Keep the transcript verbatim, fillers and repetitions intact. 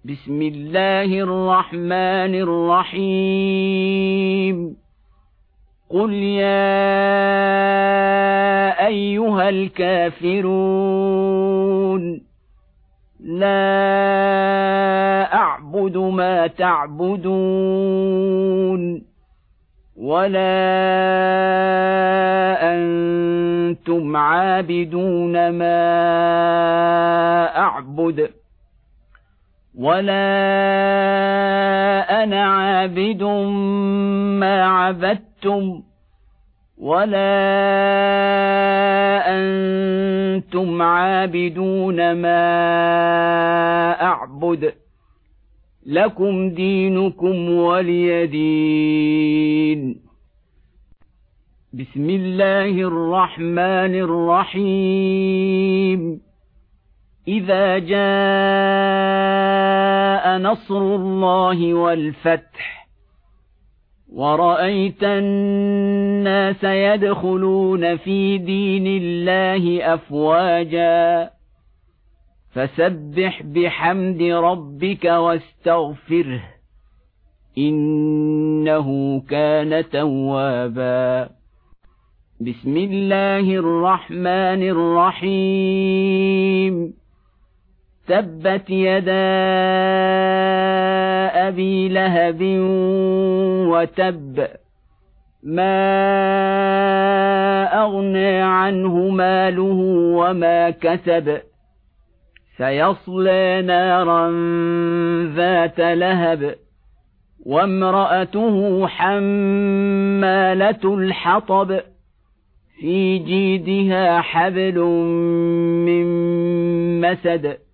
بسم الله الرحمن الرحيم قل يا أيها الكافرون لا أعبد ما تعبدون ولا أنتم عابدون ما أعبد ولا أنا عابد ما عبدتم ولا أنتم عابدون ما أعبد لكم دينكم ولي دين. بسم الله الرحمن الرحيم إذا جاء نصر الله والفتح ورأيت الناس يدخلون في دين الله أفواجا فسبح بحمد ربك واستغفره إنه كان توابا. بسم الله الرحمن الرحيم تبت يدا أبي لهب وتب ما أغنى عنه ماله وما كسب سيصلى نارا ذات لهب وامرأته حمالة الحطب في جيدها حبل من مسد